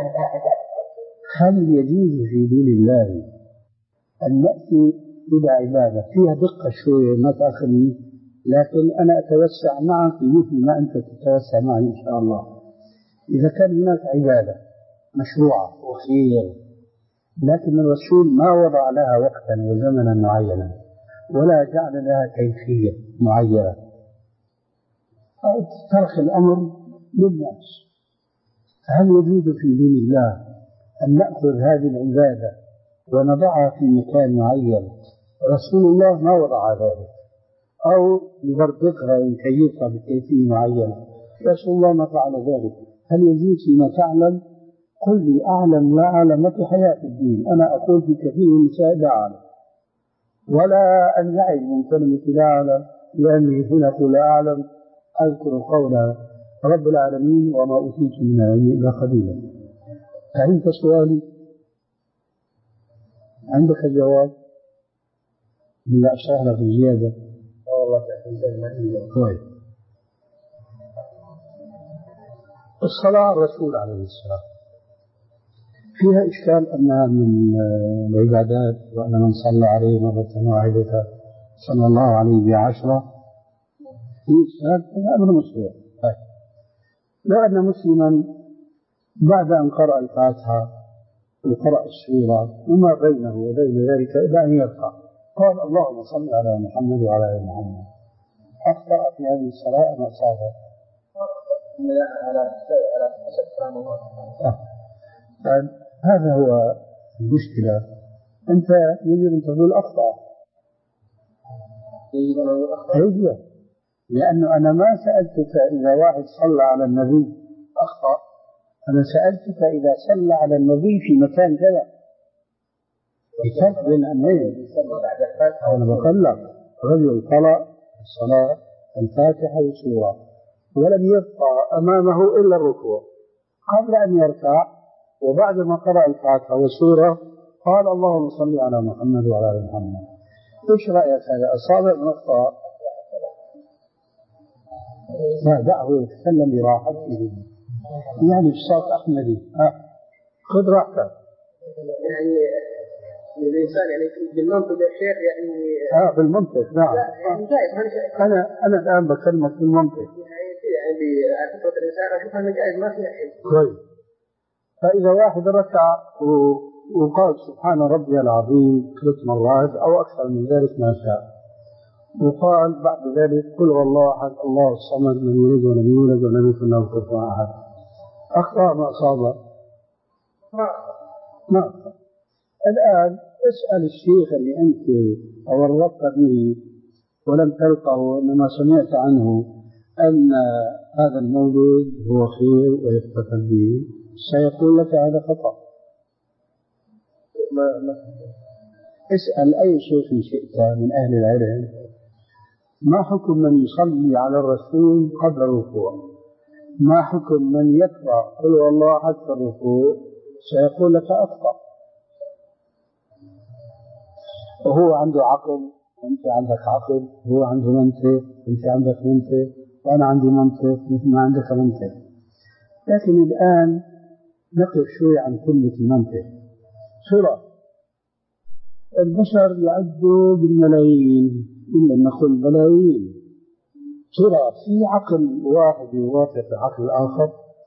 هل يجوز في دين الله أن نأتي إلى عبادة فيها دقة شوية ما تأخذني، لكن أنا أتوسع معك مثل ما أنت تتوسع معي إن شاء الله. إذا كان هناك عبادة مشروعة وخير لكن الرسول ما وضع لها وقتا وزمنا معينا ولا جعل لها كيفية معينة، ترك الأمر للناس، هل يجوز في دين الله أن نأخذ هذه العبادة ونضعها في مكان معين رسول الله ما وضع ذلك، أو نبردقها ونكيفها بكيفية معينة رسول الله ما فعل ذلك؟ هل يجوز فيما تعلم؟ قل لي أعلم لا أعلم في حياة الدين، أنا أقول في كثير من النساء لا أعلم، ولا أنزعج من كلمة لا أعلم، لأني هنا أقول لا أعلم أذكر قول رب العالمين وما أوتيت من العلم إلا قليلا. فهمت سؤالي؟ عندك الجواب؟ إلا أشرح لك زيادة. والله تحسن طيب، الصلاة على الرسول عليه السلام فيها إشكال أنها من العبادات، وأن من صلى عليه مرة واحدة صلى الله عليه بعشرة، في إشكال، هذا أمر مشروع. لو أن مسلما بعد أن قرأ الفاتحة وقرأ السورة وما بينه وبين ذلك إلى أن يرفع قال اللهم صل على محمد وعلى آل محمد، أخطأ في هذه الصلاة أم أصابها؟ هذا هو المشكلة، أنت يجب أن تقول أخطأ. أيوة، لأنه أنا ما سألتك إذا واحد صلى على النبي أخطأ، أنا سألتك إذا صلى على النبي في مكان كذا، الفرق بين أمرين. أنا بقول لك رجل قرأ الصلاة الفاتحة والسورة ولم يبقى أمامه إلا الركوع، قبل أن يركع وبعد ما قرأ الفاتحة والسورة قال اللهم صل على محمد وعلى آل محمد، إيش رأيك هذا؟ أصابع من أخطاء؟ لا، دعه يتكلم براحته، يعني بصوت أحمدي. ها، خذ راحتك. يعني الإنسان يعني بالمنطق يا شيخ يعني اه بالمنطق، نعم. يعني جائز، أنا أنا الآن بكلمك بالمنطق. يعني بفطرة الإنسان أشوف أنه جائز ما فيها شيء. كويس. فإذا واحد ركع وقال سبحان ربي العظيم ثلاث مرات أو أكثر من ذلك ما شاء، وقال بعد ذلك قل هو الله أحد الله الصمد لم يلد ولم يولد ولم يكن له كفوا أحد، أخطأ ما أصاب؟ ما أخطأ. الآن اسأل الشيخ اللي أنت تورطت به ولم تلقه وإنما سمعت عنه أن هذا المولد هو خير ويفتخر به، سيقول لك هذا خطأ. اسأل أي شيخ شئت من أهل العلم ما حكم من يصلي على الرسول قبل الركوع، ما حكم من يقرأ قل هو الله أحد في الركوع، سيقول لك أخطأ. وهو عنده عقل وأنت عندك عقل، هو عنده منطق وأنت عندك منطق، وأنا عندي منطق مثل ما عندك منطق، لكن الآن نقف شوي عن كلمة المنطق. سورة البشر يعدوا بالملايين، إلا نقول بلايين، ترى في عقل واحد يوافق عقل آخر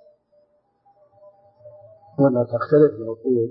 ولا تختلف العقول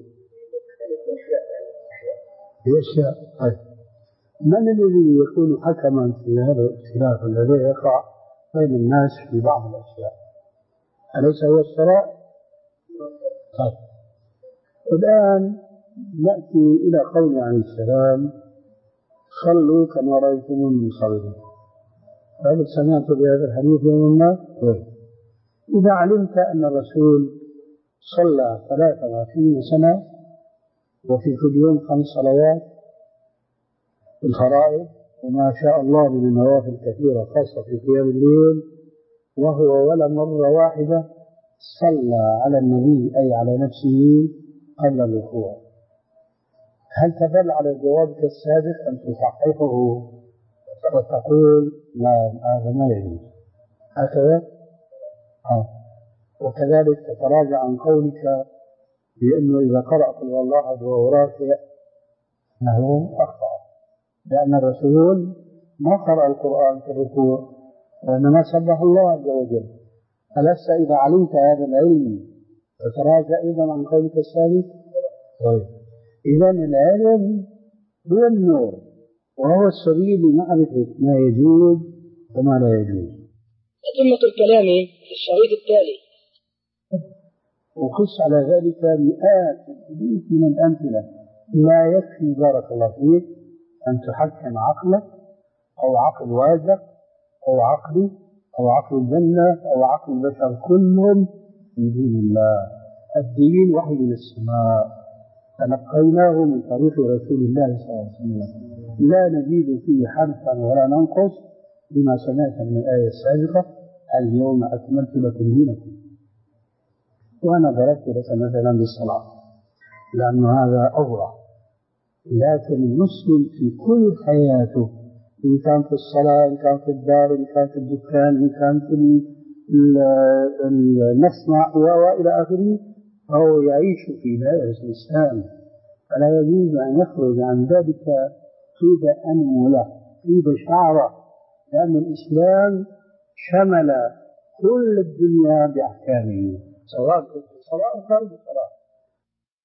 في أشياء؟ طيب، من الذي يكون حكما في هذا الاختلاف الذي يقع بين الناس في بعض الأشياء؟ أليس هو الشرع؟ طيب، الآن نأتي إلى قول عليه السلام صلوا كما رأيتموني أصلي. هل سمعت بهذا الحديث يوم ما؟ إذا علمت أن الرسول صلى ثلاثة وعشرين سنة وفي كل يوم خمس صلوات الفرائض وما شاء الله من النوافل كثيرة خاصة في قيام الليل، وهو ولا مرة واحدة صلى على النبي أي على نفسه قبل الركوع. هل تدل على جوابك السابق أن تصححه وتقول لا هذا ما يجوز هكذا؟ آه. وكذلك تتراجع عن قولك بأنه إذا قرأ قل هو الله أحد وهو راكع أنه أخطأ، لأن الرسول ما قرأ القرآن في الركوع وإنما سبح الله عز وجل. ألست إذا علمت هذا العلم تتراجع أيضا عن قولك السابق؟ طيب، إذا العلم هو النور وهو السبيل لمعرفة ما يجوز وما لا يجوز. أتمة الكلام في الشريط التالي. وقس على ذلك مئات من الأمثلة. لا يكفي بارك الله فيك أن تحكم عقلك أو عقل والدك أو عقلي أو عقل الجنة أو عقل البشر كلهم في دين الله. الدين وحي من السماء تلقيناه من طريق رسول الله صلى الله عليه وسلم، لا نزيد فيه حرفا ولا ننقص بما سمعت من الآية السابقة اليوم أكملت لكم دينكم. وأنا ضربت لك مثلا بالصلاة لأن هذا أوضح، لكن المسلم في كل حياته إن كان في الصلاة إن كان في الدار إن كان في الدكان إن كان في المصنع وإلى آخره فهو يعيش في دائرة الإسلام، فلا يجوز أن يخرج عن ذلك طيب أنملة طيب شعرة، لأن الإسلام شمل كل الدنيا بأحكامه سواء في الصلاة أو خارج الصلاة.